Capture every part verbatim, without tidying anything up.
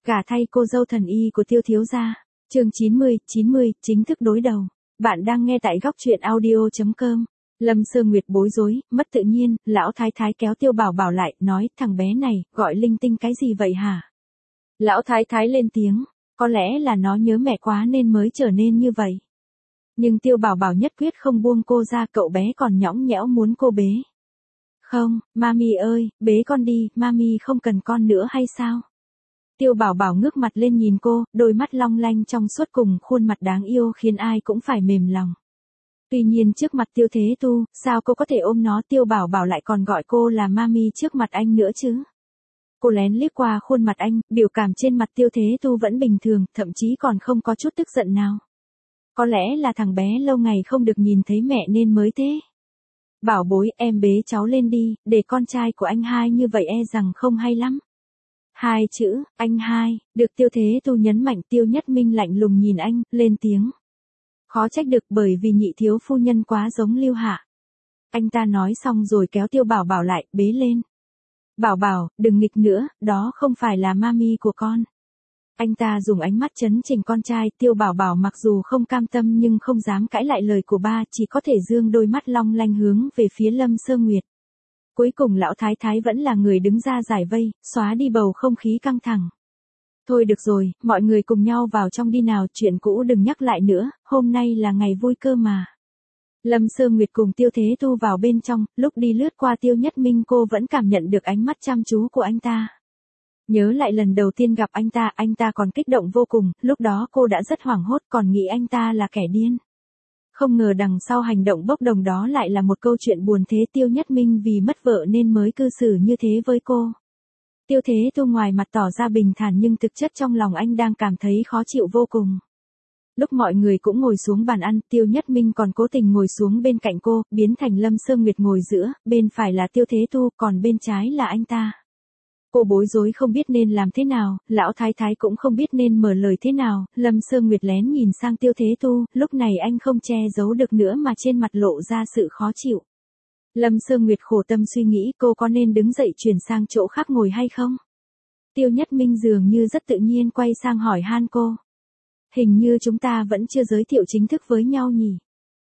Gả thay cô dâu thần y của Tiêu thiếu gia. Chương chín mươi, chín mươi, chính thức đối đầu. Bạn đang nghe tại góc truyện audio chấm com. Lâm Sơ Nguyệt bối rối, mất tự nhiên, lão thái thái kéo Tiêu Bảo Bảo lại, nói, thằng bé này, gọi linh tinh cái gì vậy hả? Lão thái thái lên tiếng, có lẽ là nó nhớ mẹ quá nên mới trở nên như vậy. Nhưng Tiêu Bảo Bảo nhất quyết không buông cô ra, cậu bé còn nhõng nhẽo muốn cô bế. Không, mami ơi, bế con đi, mami không cần con nữa hay sao? Tiêu Bảo Bảo ngước mặt lên nhìn cô, đôi mắt long lanh trong suốt cùng khuôn mặt đáng yêu khiến ai cũng phải mềm lòng. Tuy nhiên trước mặt Tiêu Thế Tu, sao cô có thể ôm nó? Tiêu Bảo Bảo lại còn gọi cô là mami trước mặt anh nữa chứ? Cô lén liếc qua khuôn mặt anh, biểu cảm trên mặt Tiêu Thế Tu vẫn bình thường, thậm chí còn không có chút tức giận nào. Có lẽ là thằng bé lâu ngày không được nhìn thấy mẹ nên mới thế. Bảo bối, em bế cháu lên đi, để con trai của anh hai như vậy e rằng không hay lắm. Hai chữ, anh hai, được Tiêu Thế Tu nhấn mạnh. Tiêu Nhất Minh lạnh lùng nhìn anh, lên tiếng. Khó trách được, bởi vì nhị thiếu phu nhân quá giống Lưu Hạ. Anh ta nói xong rồi kéo Tiêu Bảo Bảo lại, bế lên. Bảo Bảo, đừng nghịch nữa, đó không phải là mami của con. Anh ta dùng ánh mắt trấn chỉnh con trai. Tiêu Bảo Bảo mặc dù không cam tâm nhưng không dám cãi lại lời của ba, chỉ có thể dương đôi mắt long lanh hướng về phía Lâm Sơ Nguyệt. Cuối cùng lão thái thái vẫn là người đứng ra giải vây, xóa đi bầu không khí căng thẳng. Thôi được rồi, mọi người cùng nhau vào trong đi nào, chuyện cũ đừng nhắc lại nữa, hôm nay là ngày vui cơ mà. Lâm Sơ Nguyệt cùng Tiêu Thế Tu vào bên trong, lúc đi lướt qua Tiêu Nhất Minh cô vẫn cảm nhận được ánh mắt chăm chú của anh ta. Nhớ lại lần đầu tiên gặp anh ta, anh ta còn kích động vô cùng, lúc đó cô đã rất hoảng hốt còn nghĩ anh ta là kẻ điên. Không ngờ đằng sau hành động bốc đồng đó lại là một câu chuyện buồn thế. Tiêu Nhất Minh vì mất vợ nên mới cư xử như thế với cô. Tiêu Thế Tu ngoài mặt tỏ ra bình thản nhưng thực chất trong lòng anh đang cảm thấy khó chịu vô cùng. Lúc mọi người cũng ngồi xuống bàn ăn, Tiêu Nhất Minh còn cố tình ngồi xuống bên cạnh cô, biến thành Lâm Sơ Nguyệt ngồi giữa, bên phải là Tiêu Thế Tu, còn bên trái là anh ta. Cô bối rối không biết nên làm thế nào, lão thái thái cũng không biết nên mở lời thế nào. Lâm Sơ Nguyệt lén nhìn sang Tiêu Thế Tu, lúc này anh không che giấu được nữa mà trên mặt lộ ra sự khó chịu. Lâm Sơ Nguyệt khổ tâm suy nghĩ cô có nên đứng dậy chuyển sang chỗ khác ngồi hay không. Tiêu Nhất Minh dường như rất tự nhiên quay sang hỏi han cô. Hình như chúng ta vẫn chưa giới thiệu chính thức với nhau nhỉ?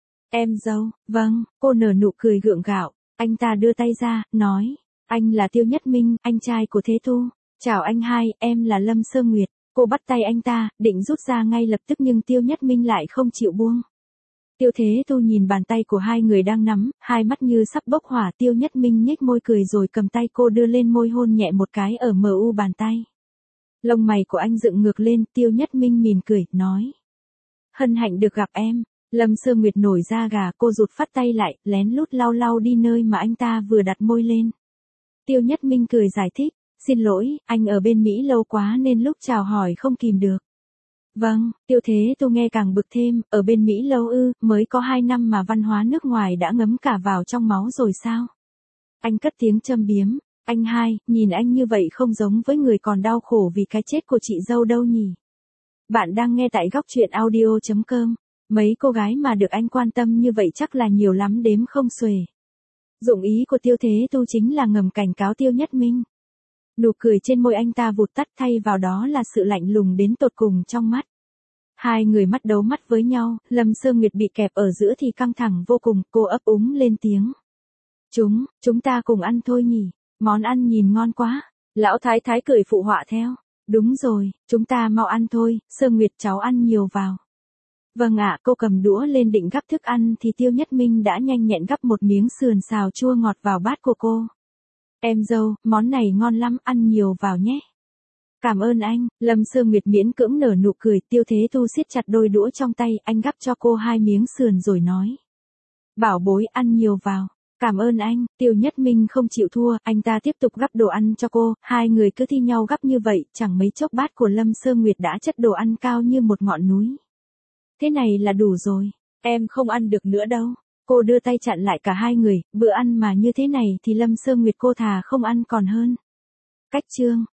Em dâu, vâng, cô nở nụ cười gượng gạo. Anh ta đưa tay ra, nói. Anh là Tiêu Nhất Minh, anh trai của Thế Tu. Chào anh hai, em là Lâm Sơ Nguyệt. Cô bắt tay anh ta, định rút ra ngay lập tức nhưng Tiêu Nhất Minh lại không chịu buông. Tiêu Thế Tu nhìn bàn tay của hai người đang nắm, hai mắt như sắp bốc hỏa. Tiêu Nhất Minh nhếch môi cười rồi cầm tay cô đưa lên môi hôn nhẹ một cái ở mờ u bàn tay. Lông mày của anh dựng ngược lên. Tiêu Nhất Minh mỉm cười, nói. Hân hạnh được gặp em. Lâm Sơ Nguyệt nổi da gà, cô rụt phát tay lại, lén lút lau lau đi nơi mà anh ta vừa đặt môi lên. Tiêu Nhất Minh cười giải thích, xin lỗi, anh ở bên Mỹ lâu quá nên lúc chào hỏi không kìm được. Vâng, Tiêu Thế Tu nghe càng bực thêm, ở bên Mỹ lâu ư, mới có hai năm mà văn hóa nước ngoài đã ngấm cả vào trong máu rồi sao? Anh cất tiếng châm biếm, anh hai, nhìn anh như vậy không giống với người còn đau khổ vì cái chết của chị dâu đâu nhỉ? Bạn đang nghe tại góc truyện audio chấm com, mấy cô gái mà được anh quan tâm như vậy chắc là nhiều lắm đếm không xuể. Dụng ý của Tiêu Thế Tu chính là ngầm cảnh cáo Tiêu Nhất Minh. Nụ cười trên môi anh ta vụt tắt thay vào đó là sự lạnh lùng đến tột cùng trong mắt. Hai người mắt đấu mắt với nhau, Lâm Sơ Nguyệt bị kẹp ở giữa thì căng thẳng vô cùng, cô ấp úng lên tiếng. Chúng, chúng ta cùng ăn thôi nhỉ, món ăn nhìn ngon quá. Lão thái thái cười phụ họa theo. Đúng rồi, chúng ta mau ăn thôi, Sơ Nguyệt cháu ăn nhiều vào. Vâng ạ, cô cầm đũa lên định gắp thức ăn thì Tiêu Nhất Minh đã nhanh nhẹn gắp một miếng sườn xào chua ngọt vào bát của cô. Em dâu, món này ngon lắm, ăn nhiều vào nhé. Cảm ơn anh. Lâm Sơ Nguyệt miễn cưỡng nở nụ cười. Tiêu Thế Tu siết chặt đôi đũa trong tay, anh gắp cho cô hai miếng sườn rồi nói. Bảo bối, ăn nhiều vào. Cảm ơn anh. Tiêu Nhất Minh không chịu thua, anh ta tiếp tục gắp đồ ăn cho cô, hai người cứ thi nhau gắp như vậy, chẳng mấy chốc bát của Lâm Sơ Nguyệt đã chất đồ ăn cao như một ngọn núi. Thế này là đủ rồi, em không ăn được nữa đâu. Cô đưa tay chặn lại cả hai người, bữa ăn mà như thế này thì Lâm Sơ Nguyệt cô thà không ăn còn hơn. Cách chương,